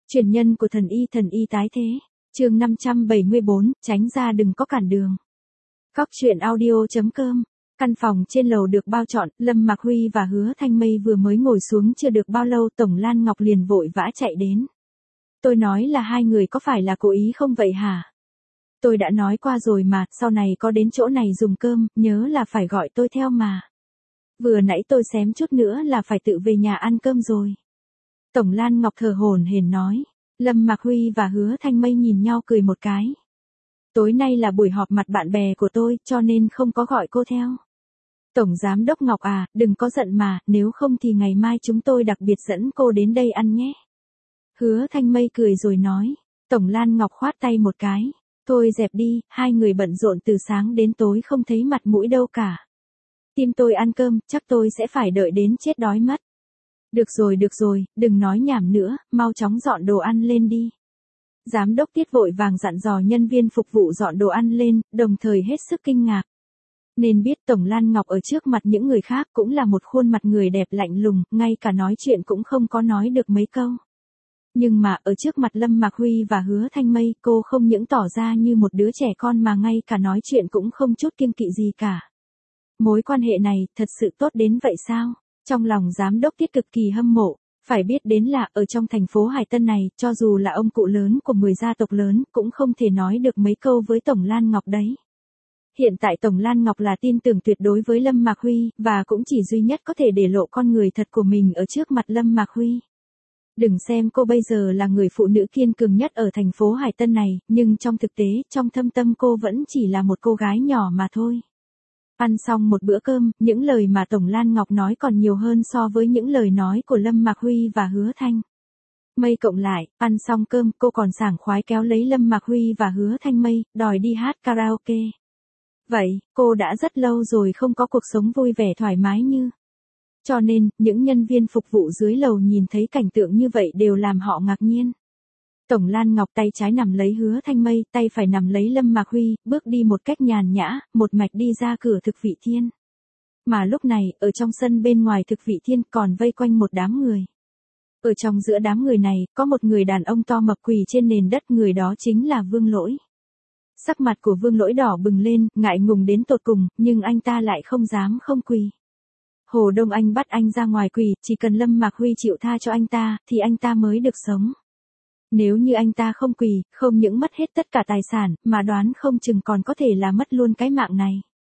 Truyền nhân của thần y tái thế. Chương 574, tránh ra đừng có cản đường. Góc truyện audio.com. Căn phòng trên lầu được bao trọn, Lâm Mạc Huy và Hứa Thanh Mây vừa mới ngồi xuống chưa được bao lâu, Tổng Lan Ngọc liền vội vã chạy đến. Tôi nói là hai người có phải là cố ý không vậy hả? Tôi đã nói qua rồi mà, sau này có đến chỗ này dùng cơm, nhớ là phải gọi tôi theo mà. Vừa nãy tôi xém chút nữa là phải tự về nhà ăn cơm rồi. Tổng Lan Ngọc thở hổn hển nói. Lâm Mạc Huy và Hứa Thanh Mây nhìn nhau cười một cái. Tối nay là buổi họp mặt bạn bè của tôi, cho nên không có gọi cô theo. Tổng Giám đốc Ngọc à, đừng có giận mà, nếu không thì ngày mai chúng tôi đặc biệt dẫn cô đến đây ăn nhé. Hứa Thanh Mây cười rồi nói. Tổng Lan Ngọc khoát tay một cái. Thôi dẹp đi, hai người bận rộn từ sáng đến tối không thấy mặt mũi đâu cả. Tim tôi ăn cơm, chắc tôi sẽ phải đợi đến chết đói mất. Được rồi, đừng nói nhảm nữa, mau chóng dọn đồ ăn lên đi. Giám đốc Tiết vội vàng dặn dò nhân viên phục vụ dọn đồ ăn lên, đồng thời hết sức kinh ngạc. Nên biết Tổng Lan Ngọc ở trước mặt những người khác cũng là một khuôn mặt người đẹp lạnh lùng, ngay cả nói chuyện cũng không có nói được mấy câu. Nhưng mà ở trước mặt Lâm Mạc Huy và Hứa Thanh Mây, cô không những tỏ ra như một đứa trẻ con mà ngay cả nói chuyện cũng không chút kiêng kỵ gì cả. Mối quan hệ này thật sự tốt đến vậy sao? Trong lòng giám đốc Tiết cực kỳ hâm mộ, phải biết đến là ở trong thành phố Hải Tân này, cho dù là ông cụ lớn của 10 gia tộc lớn, cũng không thể nói được mấy câu với Tổng Lan Ngọc đấy. Hiện tại Tổng Lan Ngọc là tin tưởng tuyệt đối với Lâm Mạc Huy, và cũng chỉ duy nhất có thể để lộ con người thật của mình ở trước mặt Lâm Mạc Huy. Đừng xem cô bây giờ là người phụ nữ kiên cường nhất ở thành phố Hải Tân này, nhưng trong thực tế, trong thâm tâm cô vẫn chỉ là một cô gái nhỏ mà thôi. Ăn xong một bữa cơm, những lời mà Tổng Lan Ngọc nói còn nhiều hơn so với những lời nói của Lâm Mạc Huy và Hứa Thanh Mây cộng lại. Ăn xong cơm, cô còn sảng khoái kéo lấy Lâm Mạc Huy và Hứa Thanh Mây, đòi đi hát karaoke. Vậy, cô đã rất lâu rồi không có cuộc sống vui vẻ thoải mái như. Cho nên, những nhân viên phục vụ dưới lầu nhìn thấy cảnh tượng như vậy đều làm họ ngạc nhiên. Tổng Lan Ngọc tay trái nắm lấy Hứa Thanh Mây, tay phải nắm lấy Lâm Mạc Huy, bước đi một cách nhàn nhã, một mạch đi ra cửa thực vị thiên. Mà lúc này, ở trong sân bên ngoài thực vị thiên còn vây quanh một đám người. Ở trong giữa đám người này, có một người đàn ông to mập quỳ trên nền đất, người đó chính là Vương Lỗi. Sắc mặt của Vương Lỗi đỏ bừng lên, ngại ngùng đến tột cùng, nhưng anh ta lại không dám không quỳ. Hồ Đông Anh bắt anh ra ngoài quỳ, chỉ cần Lâm Mạc Huy chịu tha cho anh ta, thì anh ta mới được sống. Nếu như anh ta không quỳ, không những mất hết tất cả tài sản, mà đoán không chừng còn có thể là mất luôn cái mạng này.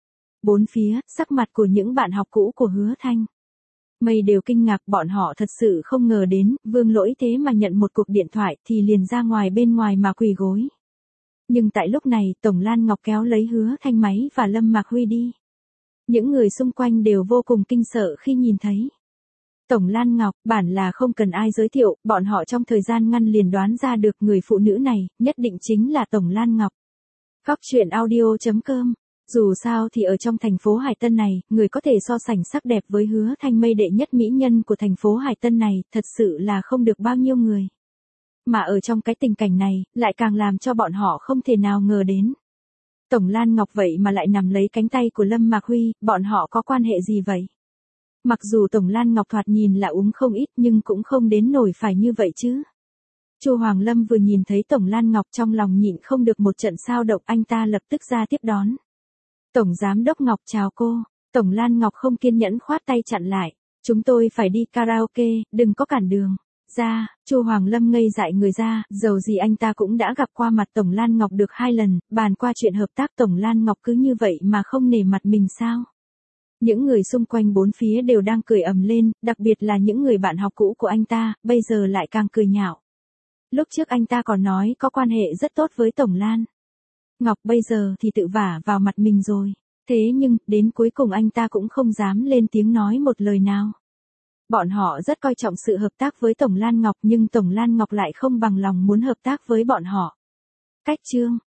Bốn phía, sắc mặt của những bạn học cũ của Hứa Thanh Mây đều kinh ngạc, bọn họ thật sự không ngờ đến, Vương Lỗi thế mà nhận một cuộc điện thoại thì liền ra ngoài bên ngoài mà quỳ gối. Nhưng tại lúc này, Tổng Lan Ngọc kéo lấy Hứa Thanh Mây và Lâm Mạc Huy đi. Những người xung quanh đều vô cùng kinh sợ khi nhìn thấy Tổng Lan Ngọc, bản là không cần ai giới thiệu, bọn họ trong thời gian ngắn liền đoán ra được người phụ nữ này, nhất định chính là Tổng Lan Ngọc. Góc truyện audio.com. Dù sao thì ở trong thành phố Hải Tân này, người có thể so sánh sắc đẹp với Hứa Thanh Mây đệ nhất mỹ nhân của thành phố Hải Tân này, thật sự là không được bao nhiêu người. Mà ở trong cái tình cảnh này, lại càng làm cho bọn họ không thể nào ngờ đến. Tổng Lan Ngọc vậy mà lại nắm lấy cánh tay của Lâm Mạc Huy, bọn họ có quan hệ gì vậy? Mặc dù Tổng Lan Ngọc thoạt nhìn là uống không ít nhưng cũng không đến nổi phải như vậy chứ. Chu Hoàng Lâm vừa nhìn thấy Tổng Lan Ngọc trong lòng nhịn không được một trận xao động, anh ta lập tức ra tiếp đón. Tổng Giám đốc Ngọc chào cô. Tổng Lan Ngọc không kiên nhẫn khoát tay chặn lại. Chúng tôi phải đi karaoke, đừng có cản đường. Ra, Chu Hoàng Lâm ngây dại người ra, dầu gì anh ta cũng đã gặp qua mặt Tổng Lan Ngọc được 2 lần, bàn qua chuyện hợp tác Tổng Lan Ngọc cứ như vậy mà không nể mặt mình sao? Những người xung quanh bốn phía đều đang cười ầm lên, đặc biệt là những người bạn học cũ của anh ta, bây giờ lại càng cười nhạo. Lúc trước anh ta còn nói có quan hệ rất tốt với Tổng Lan Ngọc, bây giờ thì tự vả vào mặt mình rồi. Thế nhưng, đến cuối cùng anh ta cũng không dám lên tiếng nói một lời nào. Bọn họ rất coi trọng sự hợp tác với Tổng Lan Ngọc nhưng Tổng Lan Ngọc lại không bằng lòng muốn hợp tác với bọn họ. Cách chương.